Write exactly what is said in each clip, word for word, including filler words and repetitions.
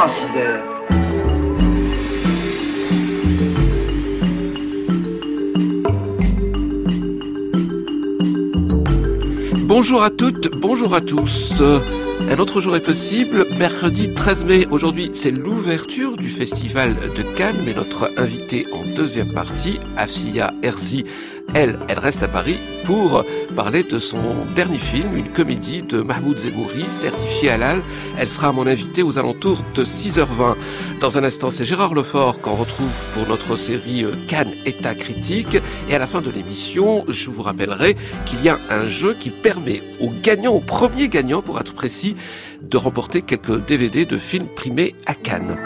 avant six heures. Bonjour à toutes, bonjour à tous. Un autre jour est possible, mercredi treize mai. Aujourd'hui, c'est l'ouverture du Festival de Cannes, mais notre invitée en deuxième partie, Afia Herzi, elle, elle reste à Paris pour parler de son dernier film, une comédie de Mahmoud Zemmouri, certifiée halal. Elle sera mon invitée aux alentours de six heures vingt. Dans un instant, c'est Gérard Lefort qu'on retrouve pour notre série Cannes État critique. Et à la fin de l'émission, je vous rappellerai qu'il y a un jeu qui permet aux gagnants, aux premiers gagnants pour être précis, de remporter quelques D V D de films primés à Cannes.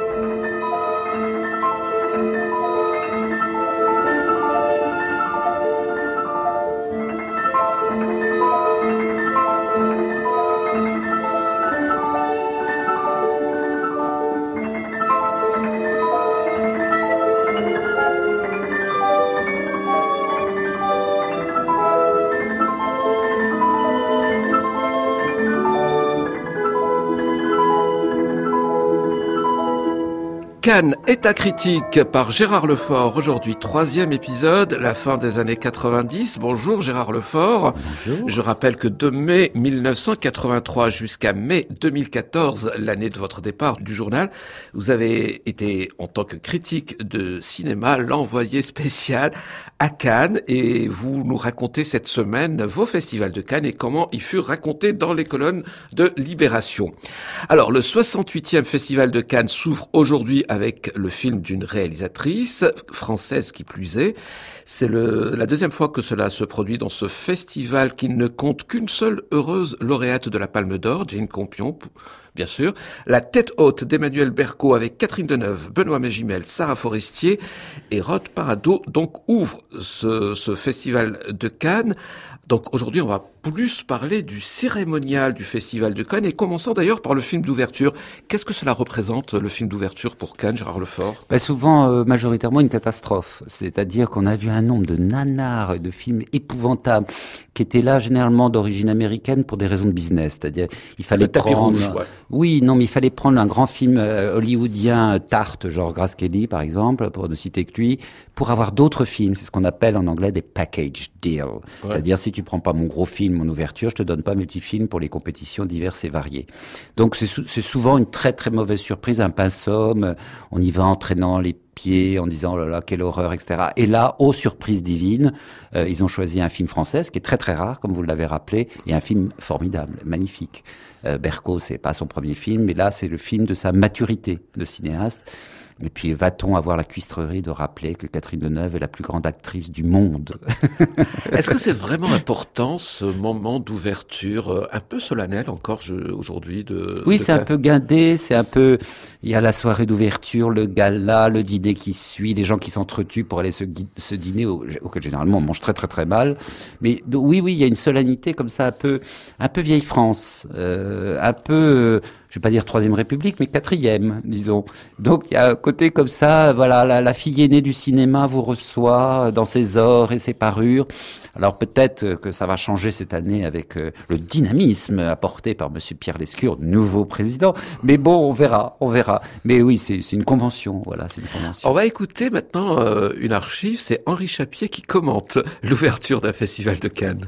Cannes État critique par Gérard Lefort. Aujourd'hui, troisième épisode, la fin des années quatre-vingt-dix. Bonjour Gérard Lefort. Bonjour. Je rappelle que de mai mille neuf cent quatre-vingt-trois jusqu'à mai deux mille quatorze, l'année de votre départ du journal, vous avez été, en tant que critique de cinéma, l'envoyé spécial à Cannes, et vous nous racontez cette semaine vos festivals de Cannes et comment ils furent racontés dans les colonnes de Libération. Alors, le soixante-huitième Festival de Cannes s'ouvre aujourd'hui avec le film d'une réalisatrice française qui plus est. C'est le, la deuxième fois que cela se produit dans ce festival qui ne compte qu'une seule heureuse lauréate de la Palme d'Or, Jane Campion, bien sûr. La tête haute d'Emmanuel Berco avec Catherine Deneuve, Benoît Magimel, Sarah Forestier et Rod Parado, donc ouvre ce, ce festival de Cannes. Donc aujourd'hui, on va plus parler du cérémonial du Festival de Cannes et commençons d'ailleurs par le film d'ouverture. Qu'est-ce que cela représente, le film d'ouverture pour Cannes, Gérard Lefort ? Ben souvent, euh, majoritairement, une catastrophe. C'est-à-dire qu'on a vu un nombre de nanars et de films épouvantables qui étaient là généralement d'origine américaine pour des raisons de business. C'est-à-dire, il fallait prendre... Rouge, ouais. Oui, non, mais il fallait prendre un grand film euh, hollywoodien, euh, tarte, genre Grace Kelly, par exemple, pour ne citer que lui, pour avoir d'autres films. C'est ce qu'on appelle en anglais des package deals. Ouais. C'est-à-dire, si tu prends pas mon gros film, mon ouverture, je te donne pas mes petits films pour les compétitions diverses et variées. Donc, c'est, sou- c'est souvent une très très mauvaise surprise, un pinceau. On y va en traînant les pieds, en disant oh là là, quelle horreur, et cetera. Et là, aux surprises divines, euh, ils ont choisi un film français, ce qui est très très rare, comme vous l'avez rappelé, et un film formidable, magnifique. Euh, Berco, c'est pas son premier film, mais là, c'est le film de sa maturité de cinéaste. Et puis, va-t-on avoir la cuistrerie de rappeler que Catherine Deneuve est la plus grande actrice du monde ? Est-ce que c'est vraiment important, ce moment d'ouverture, un peu solennel encore je, aujourd'hui de, Oui, de c'est ta... un peu guindé, c'est un peu... Il y a la soirée d'ouverture, le gala, le dîner qui suit, les gens qui s'entretuent pour aller se, gui- se dîner, au, auquel généralement on mange très très très mal. Mais de, oui, oui, il y a une solennité comme ça, un peu, un peu vieille France, euh, un peu... Euh, je vais pas dire troisième République, mais quatrième, disons. Donc il y a un côté comme ça, voilà, la, la fille aînée du cinéma vous reçoit dans ses ors et ses parures. Alors peut-être que ça va changer cette année avec euh, le dynamisme apporté par Monsieur Pierre Lescure, nouveau président. Mais bon, on verra, on verra. Mais oui, c'est, c'est une convention, voilà, c'est une convention. On va écouter maintenant euh, une archive, c'est Henri Chapier qui commente l'ouverture d'un festival de Cannes.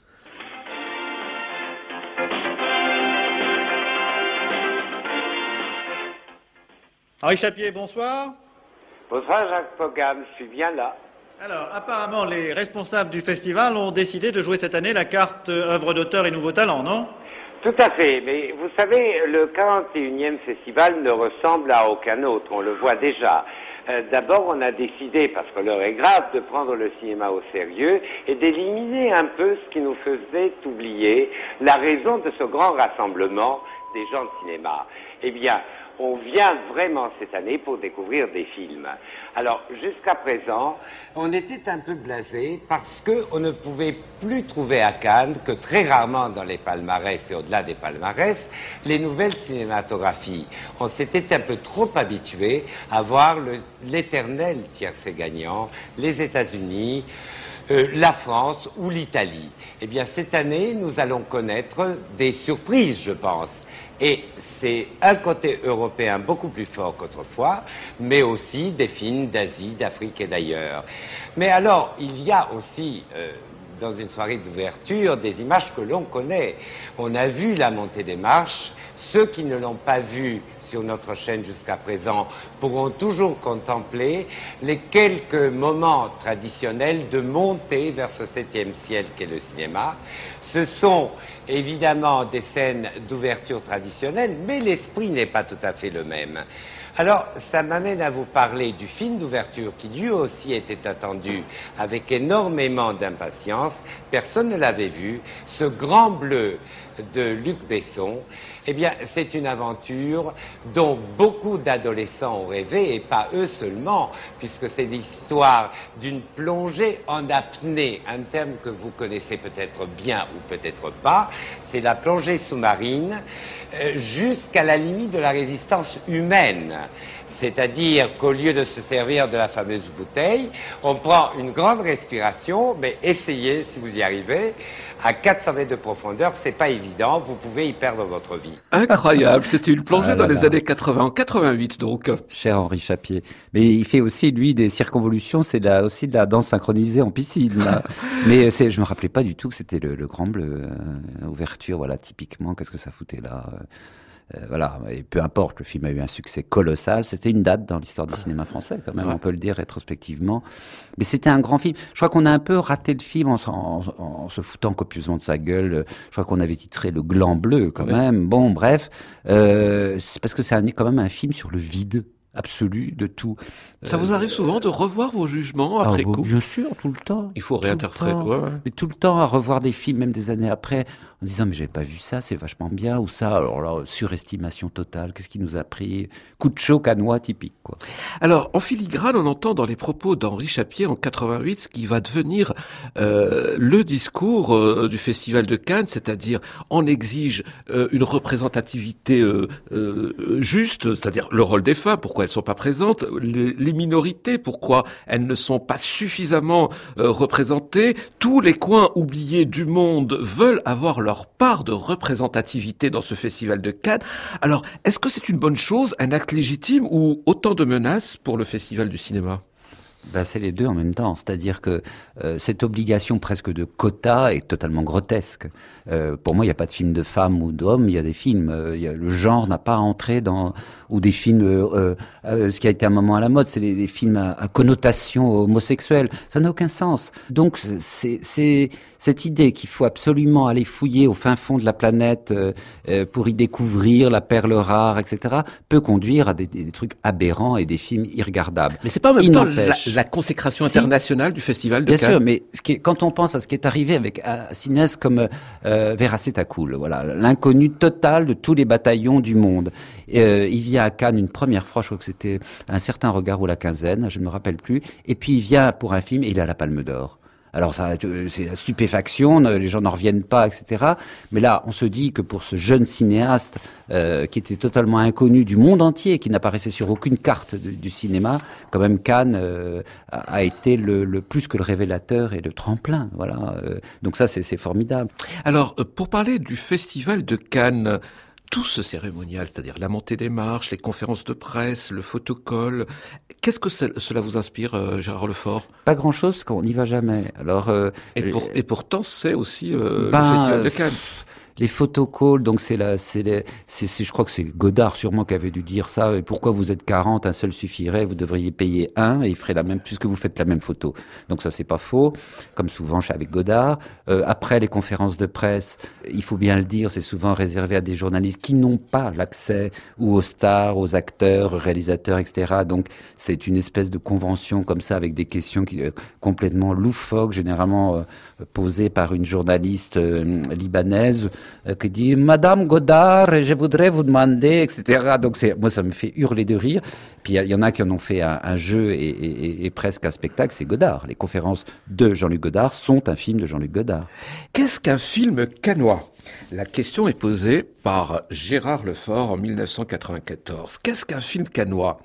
Henri Chapier, bonsoir. Bonsoir Jacques Pogam, je suis bien là. Alors, apparemment, les responsables du festival ont décidé de jouer cette année la carte euh, œuvre d'auteur et nouveaux talents, non ? Tout à fait, mais vous savez, le quarante et unième festival ne ressemble à aucun autre, on le voit déjà. Euh, d'abord, on a décidé, parce que l'heure est grave, de prendre le cinéma au sérieux et d'éliminer un peu ce qui nous faisait oublier la raison de ce grand rassemblement des gens de cinéma. Eh bien, on vient vraiment cette année pour découvrir des films. Alors, jusqu'à présent, on était un peu blasé parce qu'on ne pouvait plus trouver à Cannes que très rarement dans les palmarès et au-delà des palmarès, les nouvelles cinématographies. On s'était un peu trop habitué à voir le, l'éternel tiercé gagnant, les États-Unis, euh, la France ou l'Italie. Eh bien, cette année, nous allons connaître des surprises, je pense. Et c'est un côté européen beaucoup plus fort qu'autrefois, mais aussi des films d'Asie, d'Afrique et d'ailleurs. Mais alors, il y a aussi, euh, dans une soirée d'ouverture, des images que l'on connaît. On a vu la montée des marches. Ceux qui ne l'ont pas vu sur notre chaîne jusqu'à présent pourront toujours contempler les quelques moments traditionnels de montée vers ce septième ciel qu'est le cinéma. Ce sont évidemment des scènes d'ouverture traditionnelles, mais l'esprit n'est pas tout à fait le même. Alors, ça m'amène à vous parler du film d'ouverture qui lui aussi était attendu avec énormément d'impatience. Personne ne l'avait vu. Ce Grand Bleu de Luc Besson, eh bien, c'est une aventure dont beaucoup d'adolescents ont rêvé, et pas eux seulement, puisque c'est l'histoire d'une plongée en apnée, un terme que vous connaissez peut-être bien ou peut-être pas. C'est la plongée sous-marine euh, jusqu'à la limite de la résistance humaine. C'est-à-dire qu'au lieu de se servir de la fameuse bouteille, on prend une grande respiration, mais essayez, si vous y arrivez, à quatre cents mètres de profondeur, c'est pas évident, vous pouvez y perdre votre vie. Incroyable, c'était une plongée ah dans là les là. années quatre-vingts, quatre-vingt-huit donc. Cher Henri Chapier. Mais il fait aussi, lui, des circonvolutions, c'est de la, aussi de la danse synchronisée en piscine. Là. Mais c'est, je me rappelais pas du tout que c'était le, le Grand Bleu, euh, ouverture, voilà, typiquement, qu'est-ce que ça foutait là euh, Euh, voilà, et peu importe, le film a eu un succès colossal. C'était une date dans l'histoire du cinéma français, quand même, ouais. On peut le dire rétrospectivement. Mais c'était un grand film. Je crois qu'on a un peu raté le film en, en, en se foutant copieusement de sa gueule. Je crois qu'on avait titré Le Gland Bleu, quand ouais. même. Bon, bref, euh, c'est parce que c'est un, quand même un film sur le vide absolu de tout. Ça euh, vous arrive souvent de revoir vos jugements après ah, coup? Bien sûr, tout le temps. Il faut réinterpréter. Ouais, ouais. Mais tout le temps à revoir des films, même des années après, en disant mais j'avais pas vu ça, c'est vachement bien, ou ça, alors là, surestimation totale, qu'est-ce qui nous a pris? Coup de chaud canois typique, quoi. Alors, en filigrane, on entend dans les propos d'Henri Chapier en quatre-vingt-huit ce qui va devenir euh, le discours euh, du Festival de Cannes, c'est-à-dire on exige euh, une représentativité euh, euh, juste, c'est-à-dire le rôle des femmes, pourquoi elles sont pas présentes, les, les minorités, pourquoi elles ne sont pas suffisamment euh, représentées, tous les coins oubliés du monde veulent avoir leur part de représentativité dans ce Festival de Cannes. Alors, est-ce que c'est une bonne chose, un acte légitime ou autant de menaces pour le Festival du cinéma? Ben, c'est les deux en même temps, c'est-à-dire que euh, cette obligation presque de quota est totalement grotesque. Euh, pour moi, il n'y a pas de film de femmes ou d'hommes, il y a des films. Euh, y a, le genre n'a pas entré dans ou des films. Euh, euh, ce qui a été un moment à la mode, c'est les, les films à, à connotation homosexuelle. Ça n'a aucun sens. Donc, c'est, c'est cette idée qu'il faut absolument aller fouiller au fin fond de la planète euh, euh, pour y découvrir la perle rare, et cetera, peut conduire à des, des, des trucs aberrants et des films irregardables. Mais c'est pas en même temps la, la consécration si, internationale du Festival de bien Cannes. Bien sûr, mais ce qui est, quand on pense à ce qui est arrivé avec un cinéaste comme euh, Veracetacool, voilà, l'inconnu total de tous les bataillons du monde. Euh, il vient à Cannes une première fois, je crois que c'était Un certain regard ou La quinzaine, je ne me rappelle plus, et puis il vient pour un film et il a la Palme d'Or. Alors ça, c'est la stupéfaction, les gens n'en reviennent pas, et cetera. Mais là, on se dit que pour ce jeune cinéaste euh, qui était totalement inconnu du monde entier, qui n'apparaissait sur aucune carte de, du cinéma, quand même Cannes euh, a, a été le, le plus que le révélateur et le tremplin. Voilà. Euh, donc ça, c'est, c'est formidable. Alors, pour parler du Festival de Cannes, tout ce cérémonial, c'est-à-dire la montée des marches, les conférences de presse, le photocall, qu'est-ce que cela vous inspire, euh, Gérard Lefort? Pas grand-chose, parce qu'on n'y va jamais. Alors, euh, et, pour, et pourtant, c'est aussi euh, ben, le Festival de Cannes. Les photocalls, donc c'est la, c'est les, c'est, c'est, je crois que c'est Godard sûrement qui avait dû dire ça. Et pourquoi vous êtes quarante, un seul suffirait, vous devriez payer un et il ferait la même, puisque vous faites la même photo. Donc ça c'est pas faux, comme souvent avec Godard. Euh, après les conférences de presse, il faut bien le dire, c'est souvent réservé à des journalistes qui n'ont pas l'accès ou aux stars, aux acteurs, aux réalisateurs, et cetera. Donc c'est une espèce de convention comme ça avec des questions qui, euh, complètement loufoques, généralement euh, posées par une journaliste euh, libanaise. Qui dit Madame Godard, je voudrais vous demander, et cetera. Donc c'est, moi ça me fait hurler de rire. Puis il y, y en a qui en ont fait un, un jeu et, et, et presque un spectacle. C'est Godard. Les conférences de Jean-Luc Godard sont un film de Jean-Luc Godard. Qu'est-ce qu'un film cannois? La question est posée par Gérard Lefort en mille neuf cent quatre-vingt-quatorze. Qu'est-ce qu'un film cannois?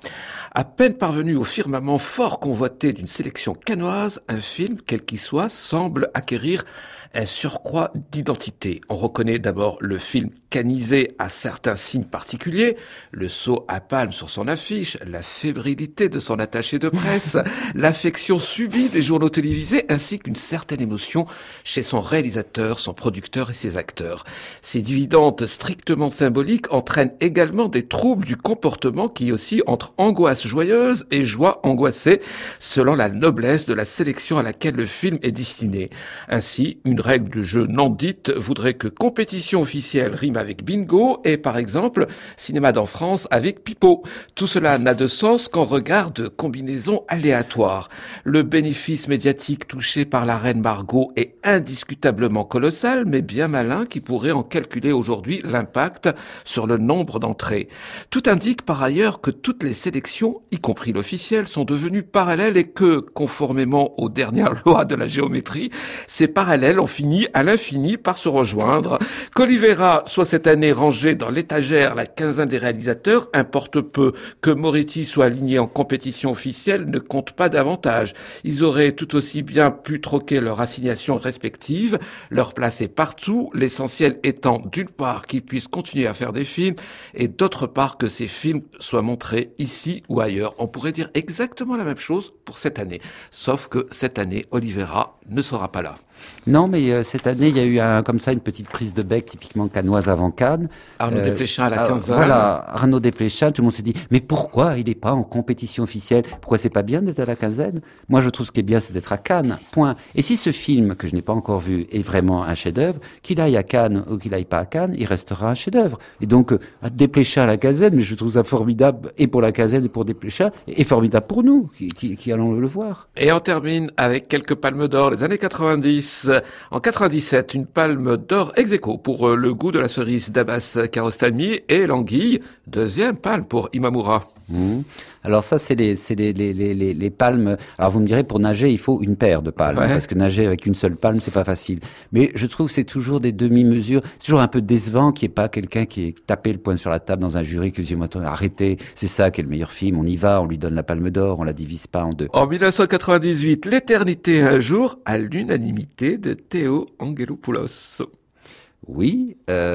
À peine parvenu au firmament fort convoité d'une sélection cannoise, un film, quel qu'il soit, semble acquérir un surcroît d'identité. On reconnaît d'abord le film canisé à certains signes particuliers, le saut à palme sur son affiche, la fébrilité de son attaché de presse, l'affection subie des journaux télévisés, ainsi qu'une certaine émotion chez son réalisateur, son producteur et ses acteurs. Ces dividendes strictement symboliques entraînent également des troubles du comportement qui oscillent entre angoisse joyeuse et joie angoissée, selon la noblesse de la sélection à laquelle le film est destiné. Ainsi, une règle de jeu non dite voudrait que compétition officielle rime avec bingo et, par exemple, cinéma dans France avec pipeau. Tout cela n'a de sens qu'en regard de combinaisons aléatoires. Le bénéfice médiatique touché par la reine Margot est indiscutablement colossal, mais bien malin qui pourrait en calculer aujourd'hui l'impact sur le nombre d'entrées. Tout indique par ailleurs que toutes les sélections, y compris l'officielle, sont devenues parallèles et que, conformément aux dernières lois de la géométrie, ces parallèles ont fini à l'infini par se rejoindre. Qu'Olivera soit cette année rangé dans l'étagère la quinzaine des réalisateurs, importe peu. Que Moretti soit aligné en compétition officielle ne compte pas davantage. Ils auraient tout aussi bien pu troquer leur assignation respective, leur placer partout, l'essentiel étant d'une part qu'ils puissent continuer à faire des films et d'autre part que ces films soient montrés ici ou ailleurs. On pourrait dire exactement la même chose pour cette année, sauf que cette année, Olivera ne sera pas là. Non, mais euh, cette année, il y a eu un, comme ça une petite prise de bec typiquement cannoise avant Cannes. Arnaud euh, Desplechin à la quinzaine. Voilà, Arnaud Desplechin, tout le monde s'est dit, mais pourquoi il n'est pas en compétition officielle? Pourquoi c'est pas bien d'être à la quinzaine? Moi, je trouve ce qui est bien, c'est d'être à Cannes, point. Et si ce film, que je n'ai pas encore vu, est vraiment un chef-d'œuvre, qu'il aille à Cannes ou qu'il aille pas à Cannes, il restera un chef-d'œuvre. Et donc, euh, Desplechin à la quinzaine, mais je trouve ça formidable, et pour la quinzaine et pour Desplechin, et formidable pour nous, qui, qui, qui allons le voir. Et on termine avec quelques palmes d'or, les années quatre-vingt-dix. En quatre-vingt-dix-sept, une palme d'or ex aequo pour Le goût de la cerise d'Abbas Kiarostami et L'Anguille, deuxième palme pour Imamura. Mmh. Alors ça, c'est les, c'est les, les, les, les, les palmes. Alors vous me direz, pour nager, il faut une paire de palmes, ouais. Parce que nager avec une seule palme, c'est pas facile. Mais je trouve que c'est toujours des demi-mesures. C'est toujours un peu décevant qu'il n'y ait pas quelqu'un qui ait tapé le poing sur la table dans un jury qui dit, arrêtez, c'est ça qui est le meilleur film, on y va, on lui donne la palme d'or, on la divise pas en deux. En dix-neuf cent quatre-vingt-dix-huit, L'éternité un jour, à l'unanimité de Théo Angelopoulos. Oui,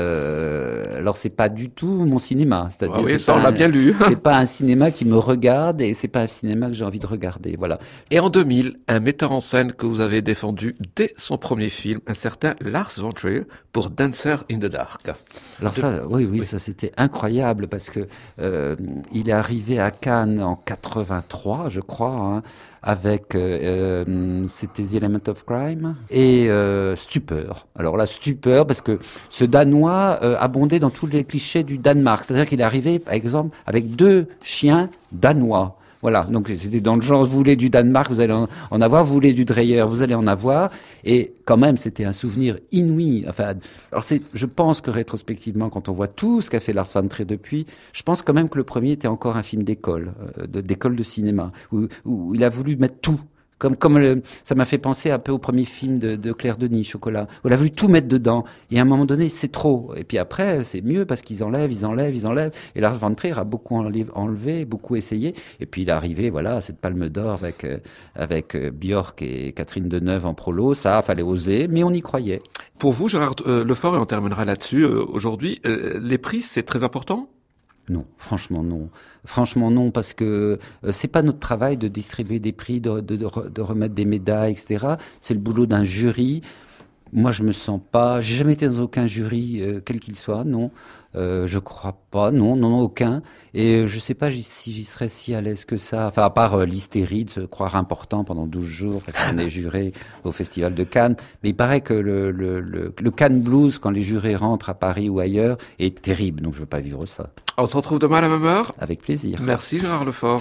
euh, alors c'est pas du tout mon cinéma, c'est-à-dire ah oui, c'est ça pas on l'a un, bien lu. C'est pas un cinéma qui me regarde et c'est pas un cinéma que j'ai envie de regarder, voilà. Et en deux mille, un metteur en scène que vous avez défendu dès son premier film, un certain Lars von Trier pour Dancer in the Dark. Alors de... ça, oui, oui, oui, ça c'était incroyable parce que euh, il est arrivé à Cannes en quatre-vingt-trois, je crois. Hein, avec, euh, euh, c'était The Element of Crime, et euh, Stupeur. Alors là, Stupeur, parce que ce Danois euh, abondait dans tous les clichés du Danemark. C'est-à-dire qu'il est arrivé, par exemple, avec deux chiens danois. Voilà, donc c'était dans le genre, vous voulez du Danemark, vous allez en, en avoir, vous voulez du Dreyer, vous allez en avoir, et quand même, c'était un souvenir inouï. Enfin, alors c'est, je pense que rétrospectivement, quand on voit tout ce qu'a fait Lars von Trier depuis, je pense quand même que le premier était encore un film d'école, euh, de, d'école de cinéma, où, où il a voulu mettre tout. Comme, comme le, ça m'a fait penser un peu au premier film de, de Claire Denis, Chocolat, où elle a voulu tout mettre dedans. Et à un moment donné, c'est trop. Et puis après, c'est mieux parce qu'ils enlèvent, ils enlèvent, ils enlèvent. Et Lars von Trier a beaucoup enlevé, beaucoup essayé. Et puis il est arrivé, voilà, à cette palme d'or avec, euh, avec euh, Björk et Catherine Deneuve en prolo. Ça, fallait oser, mais on y croyait. Pour vous, Gérard euh, Lefort, et on terminera là-dessus, euh, aujourd'hui, euh, les prix, c'est très important ? Non, franchement non. Franchement non, parce que euh, c'est pas notre travail de distribuer des prix, de, de, de, de remettre des médailles, et cetera. C'est le boulot d'un jury. Moi, je me sens pas. J'ai jamais été dans aucun jury, euh, quel qu'il soit, non. Euh, je crois pas, non, non, non, aucun. Et euh, je sais pas si j'y serais si à l'aise que ça. Enfin, à part euh, l'hystérie de se croire important pendant douze jours parce qu'on est juré au Festival de Cannes. Mais il paraît que le, le, le, le Cannes Blues, quand les jurés rentrent à Paris ou ailleurs, est terrible. Donc, je veux pas vivre ça. On se retrouve demain à la même heure. Avec plaisir. Merci Gérard Lefort.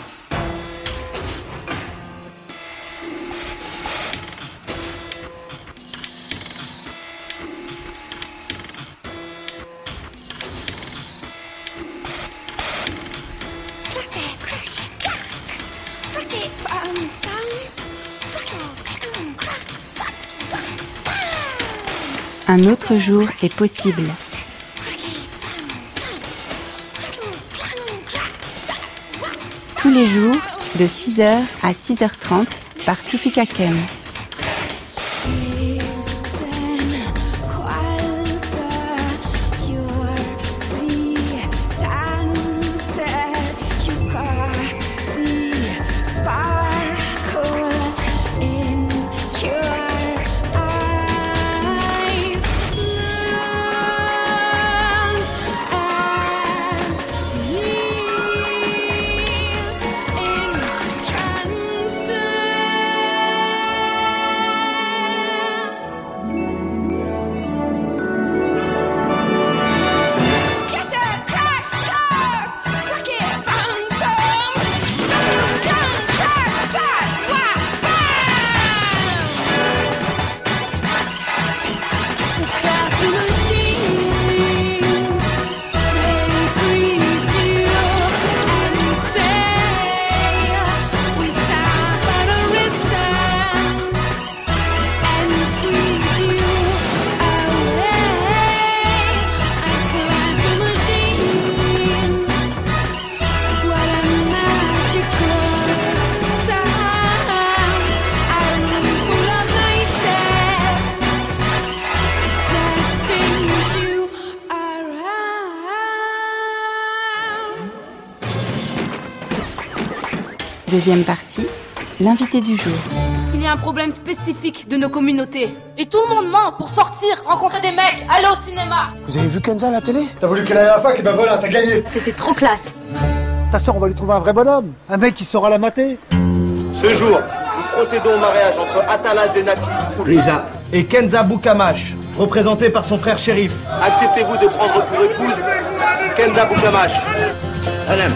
Un autre jour est possible. tous les jours de six heures à six heures trente par Tufika Kem. Deuxième partie, l'invité du jour. Il y a un problème spécifique de nos communautés. Et tout le monde ment pour sortir, rencontrer des mecs, aller au cinéma. Vous avez vu Kenza à la télé? T'as voulu qu'elle aille à la fac et ben voilà, t'as gagné. C'était trop classe. Ta soeur, on va lui trouver un vrai bonhomme. Un mec qui saura la mater. Ce jour, nous procédons au mariage entre Atala Zenati Riza et Kenza Boukamash, représenté par son frère shérif. Acceptez-vous de prendre pour épouse Kenza Boukamash? Madame.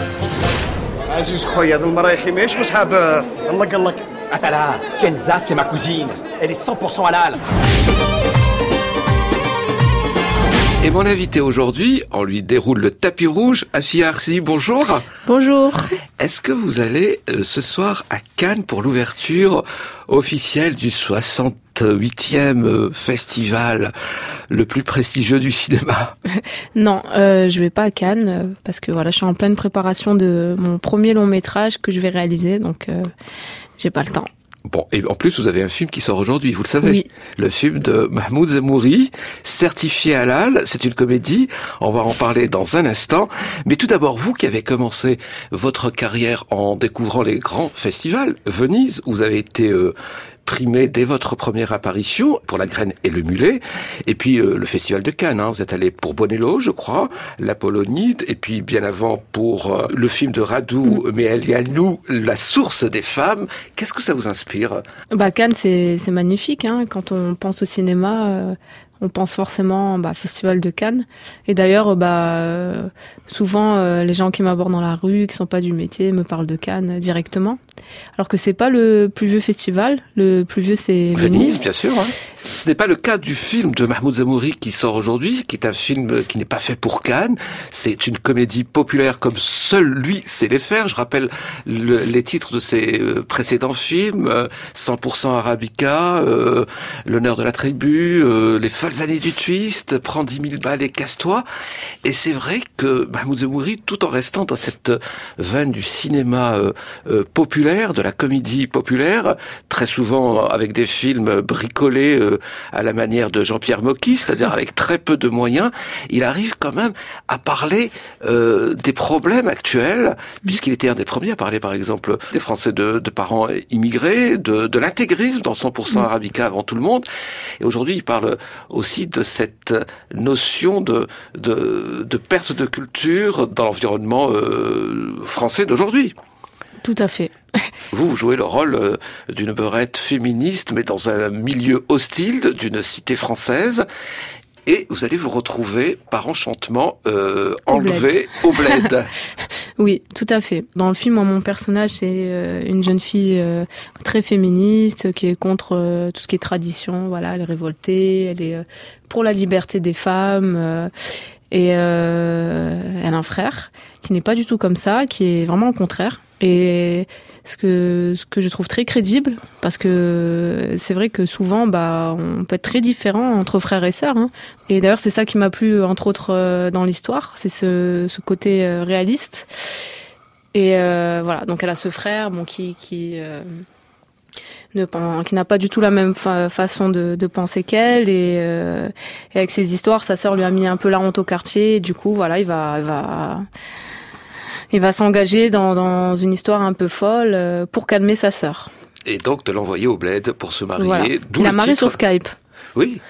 عزيز خويا هذو المرايحي ماهيش مصحاب الله قال لك. Atala, Kenza c'est ma cousine. Elle est cent pour cent halal. Et mon invité aujourd'hui, on lui déroule le tapis rouge. Afia Arsi, bonjour. Bonjour. Est-ce que vous allez euh, ce soir à Cannes pour l'ouverture officielle du soixante-huitième euh, festival le plus prestigieux du cinéma? Non, euh, je vais pas à Cannes euh, parce que voilà, je suis en pleine préparation de mon premier long métrage que je vais réaliser, donc euh, j'ai pas le temps. Bon, et en plus, vous avez un film qui sort aujourd'hui, vous le savez. Oui. Le film de Mahmoud Zemouri, certifié halal. C'est une comédie. On va en parler dans un instant. Mais tout d'abord, vous qui avez commencé votre carrière en découvrant les grands festivals, Venise, vous avez été euh, primé dès votre première apparition pour La Graine et le Mulet. Et puis euh, le Festival de Cannes, hein. Vous êtes allé pour Bonello, je crois, l'Apollonide, et puis bien avant pour euh, le film de Radou, mmh. Mais elle y a nous, La source des femmes. Qu'est-ce que ça vous inspire? Bah Cannes, c'est c'est magnifique, hein. Quand on pense au cinéma, euh, on pense forcément bah, Festival de Cannes. Et d'ailleurs, bah euh, souvent euh, les gens qui m'abordent dans la rue, qui sont pas du métier, me parlent de Cannes euh, directement. Alors que c'est pas le plus vieux festival. Le plus vieux, c'est Venise. Venise, bien sûr. Hein. Ce n'est pas le cas du film de Mahmoud Zemouri qui sort aujourd'hui, qui est un film qui n'est pas fait pour Cannes. C'est une comédie populaire comme seul lui sait les faire. Je rappelle le, les titres de ses euh, précédents films, euh, cent pour cent Arabica, euh, L'honneur de la tribu, euh, Les folles années du twist, Prends dix mille balles et casse-toi. Et c'est vrai que Mahmoud Zemouri, tout en restant dans cette veine du cinéma euh, euh, populaire, de la comédie populaire, très souvent avec des films bricolés euh, à la manière de Jean-Pierre Mocky, c'est-à-dire avec très peu de moyens, il arrive quand même à parler euh, des problèmes actuels, puisqu'il était un des premiers à parler, par exemple, des Français de, de parents immigrés, de, de l'intégrisme dans cent pour cent Arabica avant tout le monde. Et aujourd'hui, il parle aussi de cette notion de, de, de perte de culture dans l'environnement euh, français d'aujourd'hui. Tout à fait. Vous, vous jouez le rôle euh, d'une beurette féministe, mais dans un milieu hostile d'une cité française. Et vous allez vous retrouver, par enchantement, euh, enlevé au bled. Oui, tout à fait. Dans le film, mon personnage, c'est euh, une jeune fille euh, très féministe, qui est contre euh, tout ce qui est tradition. Voilà, elle est révoltée, elle est euh, pour la liberté des femmes. Euh, et euh, elle a un frère qui n'est pas du tout comme ça, qui est vraiment le contraire. Et ce que ce que je trouve très crédible, parce que c'est vrai que souvent bah on peut être très différents entre frères et sœurs, hein. Et d'ailleurs c'est ça qui m'a plu entre autres dans l'histoire, c'est ce ce côté réaliste. Et euh, voilà, donc elle a ce frère bon, qui, qui, euh, ne, qui n'a pas du tout la même fa- façon de, de penser qu'elle. Et, euh, et avec ses histoires, sa sœur lui a mis un peu la honte au quartier. Et du coup, voilà, il va, il va, il va s'engager dans, dans une histoire un peu folle euh, pour calmer sa sœur. Et donc de l'envoyer au bled pour se marier. Voilà. D'où il a le marié titre. sur Skype. Oui.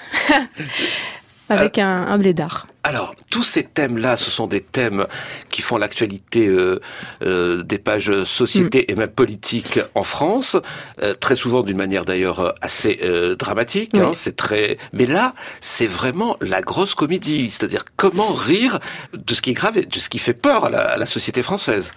Avec euh, un, un blédard. Alors, tous ces thèmes-là, ce sont des thèmes qui font l'actualité euh, euh, des pages société mmh. et même politique en France, euh, très souvent d'une manière d'ailleurs assez euh, dramatique. Oui. Hein, c'est très. Mais là, c'est vraiment la grosse comédie, c'est-à-dire comment rire de ce qui est grave et de ce qui fait peur à la, à la société française.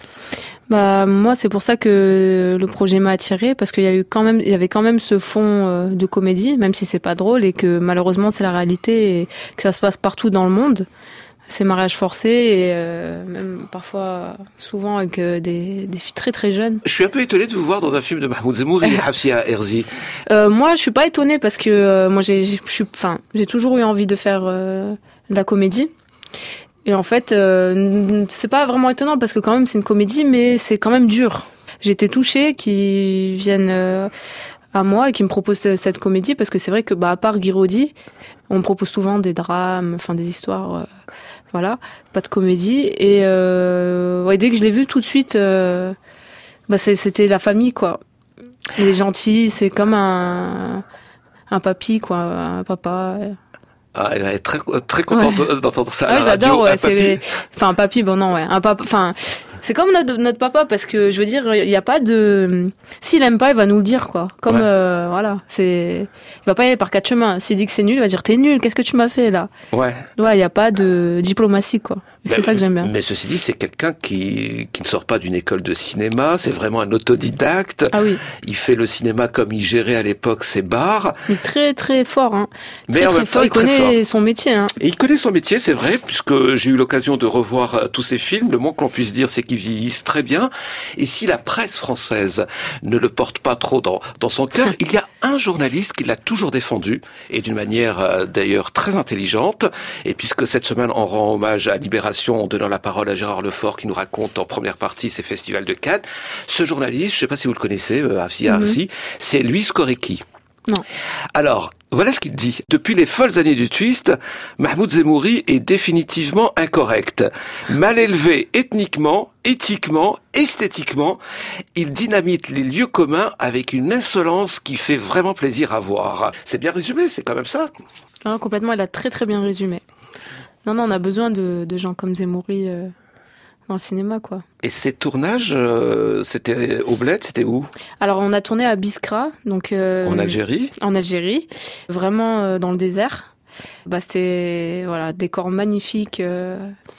Bah moi c'est pour ça que le projet m'a attiré parce qu'il y a eu quand même il y avait quand même ce fond euh, de comédie même si c'est pas drôle et que malheureusement c'est la réalité et que ça se passe partout dans le monde, ces mariages forcés et euh, même parfois souvent avec euh, des des filles très très jeunes. Je suis un peu étonnée de vous voir dans un film de Mahmoud Zemouri et Hafsia Herzi. Euh, moi je suis pas étonnée parce que euh, moi j'ai je suis enfin j'ai toujours eu envie de faire euh, de la comédie. Et en fait, euh, c'est pas vraiment étonnant parce que quand même c'est une comédie, mais c'est quand même dur. J'ai été touchée qu'ils viennent euh, à moi et qu'ils me proposent cette comédie parce que c'est vrai que bah à part Guiraudy, on me propose souvent des drames, enfin des histoires, euh, voilà, pas de comédie. Et euh, ouais, dès que je l'ai vu tout de suite, euh, bah c'est, c'était la famille quoi. Il est gentil, c'est comme un un papy quoi, un papa. Ah, elle est très très contente ouais. d'entendre ça. À ouais, la j'adore. radio, Ouais, un c'est enfin un papy. Bon non, ouais, un papa. Enfin, c'est comme notre notre papa parce que je veux dire, il y a pas de. S'il aime pas, il va nous le dire quoi. Comme ouais. euh, voilà, c'est. Il va pas y aller par quatre chemins. S'il dit que c'est nul, il va dire t'es nul. Qu'est-ce que tu m'as fait là? Ouais. Voilà, il y a pas de diplomatie quoi. C'est ça que j'aime bien. Mais ceci dit, c'est quelqu'un qui qui ne sort pas d'une école de cinéma. C'est vraiment un autodidacte. Ah oui. Il fait le cinéma comme il gérait à l'époque ses bars. Il est très très fort. Hein. Mais très en très même temps, fort. Il connaît fort. son métier. Hein. Et il connaît son métier, c'est vrai, puisque j'ai eu l'occasion de revoir euh, tous ses films. Le moins que l'on puisse dire, c'est qu'ils vieillissent très bien. Et si la presse française ne le porte pas trop dans dans son cœur, il y a un journaliste qui l'a toujours défendu et d'une manière euh, d'ailleurs très intelligente. Et puisque cette semaine on rend hommage à Libération en donnant la parole à Gérard Lefort qui nous raconte en première partie ses festivals de Cannes, ce journaliste, je ne sais pas si vous le connaissez, euh, Hafsia Herzi, mm-hmm. c'est Louis Korecki. Non. Alors, voilà ce qu'il dit. Depuis les folles années du twist, Mahmoud Zemouri est définitivement incorrect. Mal élevé ethniquement, éthiquement, esthétiquement, il dynamite les lieux communs avec une insolence qui fait vraiment plaisir à voir. C'est bien résumé, c'est quand même ça. Ah, complètement, il a très très bien résumé. Non, non, on a besoin de, de gens comme Zemouri euh, dans le cinéma, quoi. Et ces tournages, euh, c'était au Bled, c'était où? Alors, on a tourné à Biskra, donc... Euh, en Algérie? En Algérie, vraiment euh, dans le désert. Bah, c'était, voilà, décor magnifique. Euh...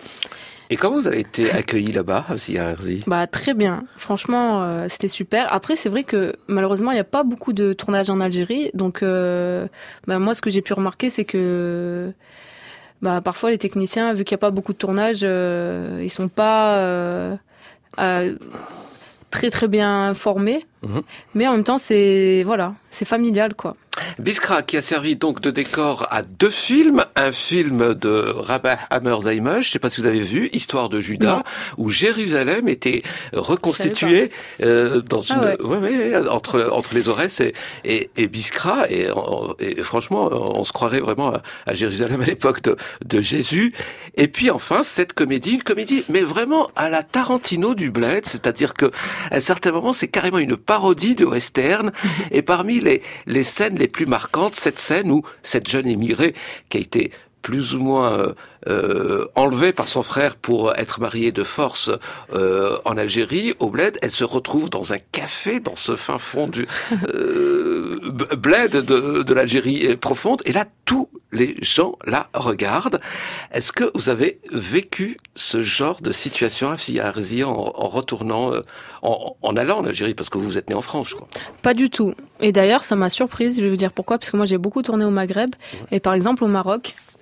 Et comment vous avez été accueillis là-bas, Hafsia Herzi? Bah, très bien. Franchement, euh, c'était super. Après, c'est vrai que, malheureusement, il n'y a pas beaucoup de tournages en Algérie. Donc, euh, bah, moi, ce que j'ai pu remarquer, c'est que... Bah, parfois, les techniciens, vu qu'il n'y a pas beaucoup de tournage, euh, ils sont pas euh, euh, très très bien formés. Mmh. Mais en même temps, c'est voilà, c'est familial, quoi. Biskra, qui a servi donc de décor à deux films, un film de Rabah Hammer Zaimesh, je ne sais pas si vous avez vu, Histoire de Judas, non. où Jérusalem était reconstituée euh, dans une, ah ouais. Ouais, ouais, entre entre les Aurès et et, et Biskra, et, et franchement, on se croirait vraiment à, à Jérusalem à l'époque de, de Jésus. Et puis enfin cette comédie, une comédie, mais vraiment à la Tarantino du Bled, c'est-à-dire que à certains moments, c'est carrément une parodie de western. Et parmi les les scènes les plus marquantes, cette scène où cette jeune émigrée qui a été plus ou moins euh, euh, enlevée par son frère pour être mariée de force euh, en Algérie, au Bled, elle se retrouve dans un café, dans ce fin fond du euh, Bled de, de l'Algérie profonde, et là, tous les gens la regardent. Est-ce que vous avez vécu ce genre de situation, Hafsia Herzi, en, en retournant, euh, en, en allant en Algérie, parce que vous êtes née en France, je crois? Pas du tout. Et d'ailleurs, ça m'a surprise, je vais vous dire pourquoi, parce que moi, j'ai beaucoup tourné au Maghreb, mmh. et par exemple, au Maroc,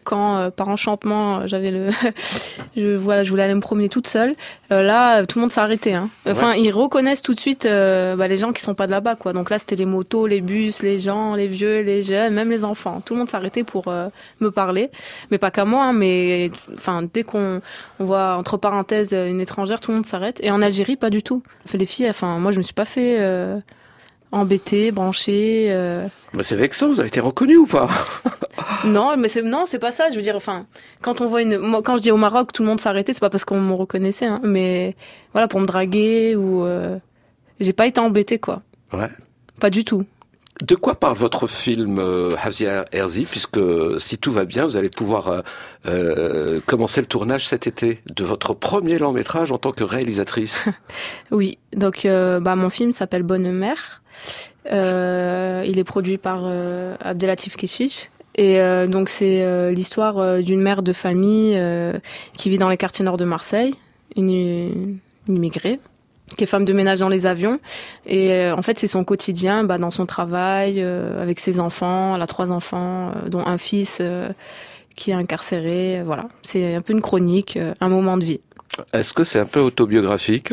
quand euh, par enchantement j'avais le je voilà je voulais aller me promener toute seule, euh, là tout le monde s'est arrêté hein. Enfin ouais. Ils reconnaissent tout de suite euh, bah, les gens qui sont pas de là-bas quoi. Donc là c'était les motos, les bus, les gens, les vieux, les jeunes, même les enfants. Tout le monde s'est arrêté pour euh, me parler, mais pas qu'à moi hein, mais enfin dès qu'on on voit entre parenthèses une étrangère, tout le monde s'arrête. Et en Algérie pas du tout. Enfin, les filles, enfin moi je me suis pas fait euh, embêter, brancher. Euh... Mais c'est vexant, vous avez été reconnu ou pas? Non, mais c'est non, c'est pas ça. Je veux dire, enfin, quand on voit une, moi, quand je dis au Maroc, tout le monde s'arrêtait, c'est pas parce qu'on me reconnaissait, hein, mais voilà, pour me draguer ou, euh... j'ai pas été embêtée, quoi. Ouais. Pas du tout. De quoi parle votre film, euh, Hafsia Herzi, puisque si tout va bien, vous allez pouvoir euh, euh, commencer le tournage cet été de votre premier long métrage en tant que réalisatrice. Oui, donc euh, bah mon film s'appelle Bonne Mère. Euh, il est produit par euh, Abdelatif Kechiche. Et euh, donc c'est euh, l'histoire euh, d'une mère de famille euh, qui vit dans les quartiers nord de Marseille, une, une immigrée, qui est femme de ménage dans les avions. Et euh, en fait, c'est son quotidien bah, dans son travail, euh, avec ses enfants. Elle a trois enfants, euh, dont un fils euh, qui est incarcéré. Euh, voilà, c'est un peu une chronique, euh, un moment de vie. Est-ce que c'est un peu autobiographique ?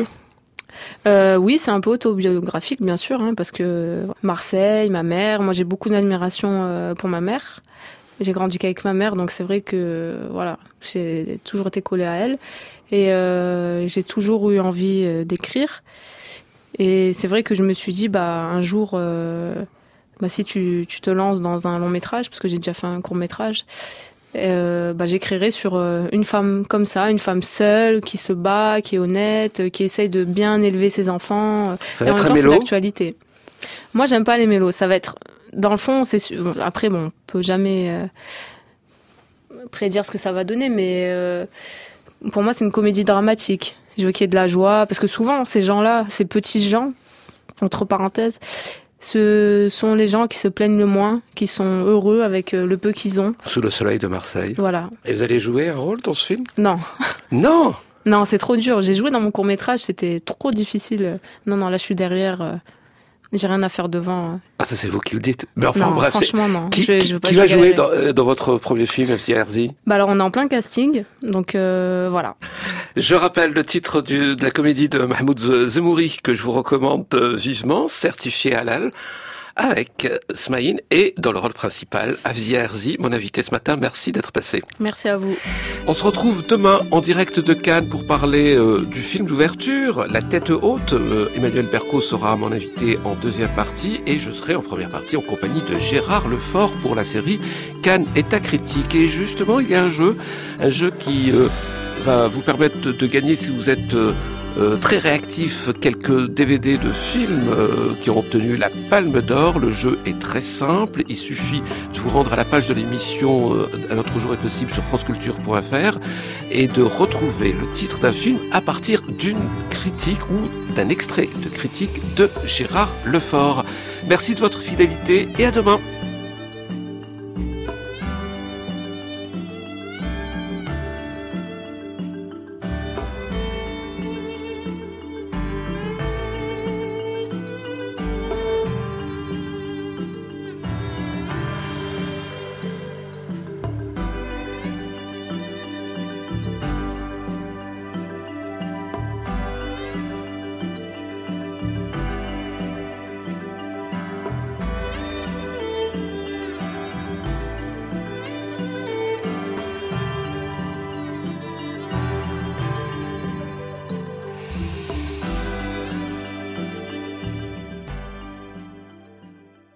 Euh, oui, c'est un peu autobiographique, bien sûr, hein, parce que Marseille, ma mère, moi j'ai beaucoup d'admiration euh, pour ma mère. J'ai grandi qu'avec ma mère, donc c'est vrai que voilà, j'ai toujours été collée à elle et euh, j'ai toujours eu envie euh, d'écrire. Et c'est vrai que je me suis dit, bah un jour, euh, bah si tu, tu te lances dans un long métrage, parce que j'ai déjà fait un court métrage. Euh, bah, j'écrirai sur euh, une femme comme ça, une femme seule, qui se bat, qui est honnête, qui essaye de bien élever ses enfants. Ça et va en être même temps, un c'est mélo. d'actualité. Moi, j'aime pas les mélos. Ça va être, dans le fond, c'est sûr. Après, bon, on peut jamais euh, prédire ce que ça va donner, mais euh, pour moi, c'est une comédie dramatique. Je veux qu'il y ait de la joie, parce que souvent, ces gens-là, ces petits gens, entre parenthèses, ce sont les gens qui se plaignent le moins, qui sont heureux avec le peu qu'ils ont. Sous le soleil de Marseille. Voilà. Et vous allez jouer un rôle dans ce film ? Non. Non. Non, c'est trop dur. J'ai joué dans mon court-métrage, c'était trop difficile. Non, non, là, je suis derrière. Euh, j'ai rien à faire devant. Ah, ça, c'est vous qui le dites. Mais enfin, non, bref. franchement, c'est... non. Qui, je, je veux pas qui va jouer dans, euh, dans votre premier film, Hafsia Herzi ? Bah alors, on est en plein casting, donc euh, voilà. Je rappelle le titre du, de la comédie de Mahmoud Zemouri, que je vous recommande vivement, Certifié Halal, avec Smaïn et dans le rôle principal, Hafsia Herzi, mon invité ce matin. Merci d'être passé. Merci à vous. On se retrouve demain en direct de Cannes pour parler euh, du film d'ouverture, La Tête Haute. Euh, Emmanuel Berco sera mon invité en deuxième partie et je serai en première partie en compagnie de Gérard Lefort pour la série Cannes est à critique. Et justement, il y a un jeu, un jeu qui euh, va vous permettre de, de gagner si vous êtes... Euh, Euh, très réactif, quelques D V D de films euh, qui ont obtenu la Palme d'Or. Le jeu est très simple, il suffit de vous rendre à la page de l'émission euh, Un autre jour est possible sur franceculture point f r et de retrouver le titre d'un film à partir d'une critique ou d'un extrait de critique de Gérard Lefort. Merci de votre fidélité et à demain.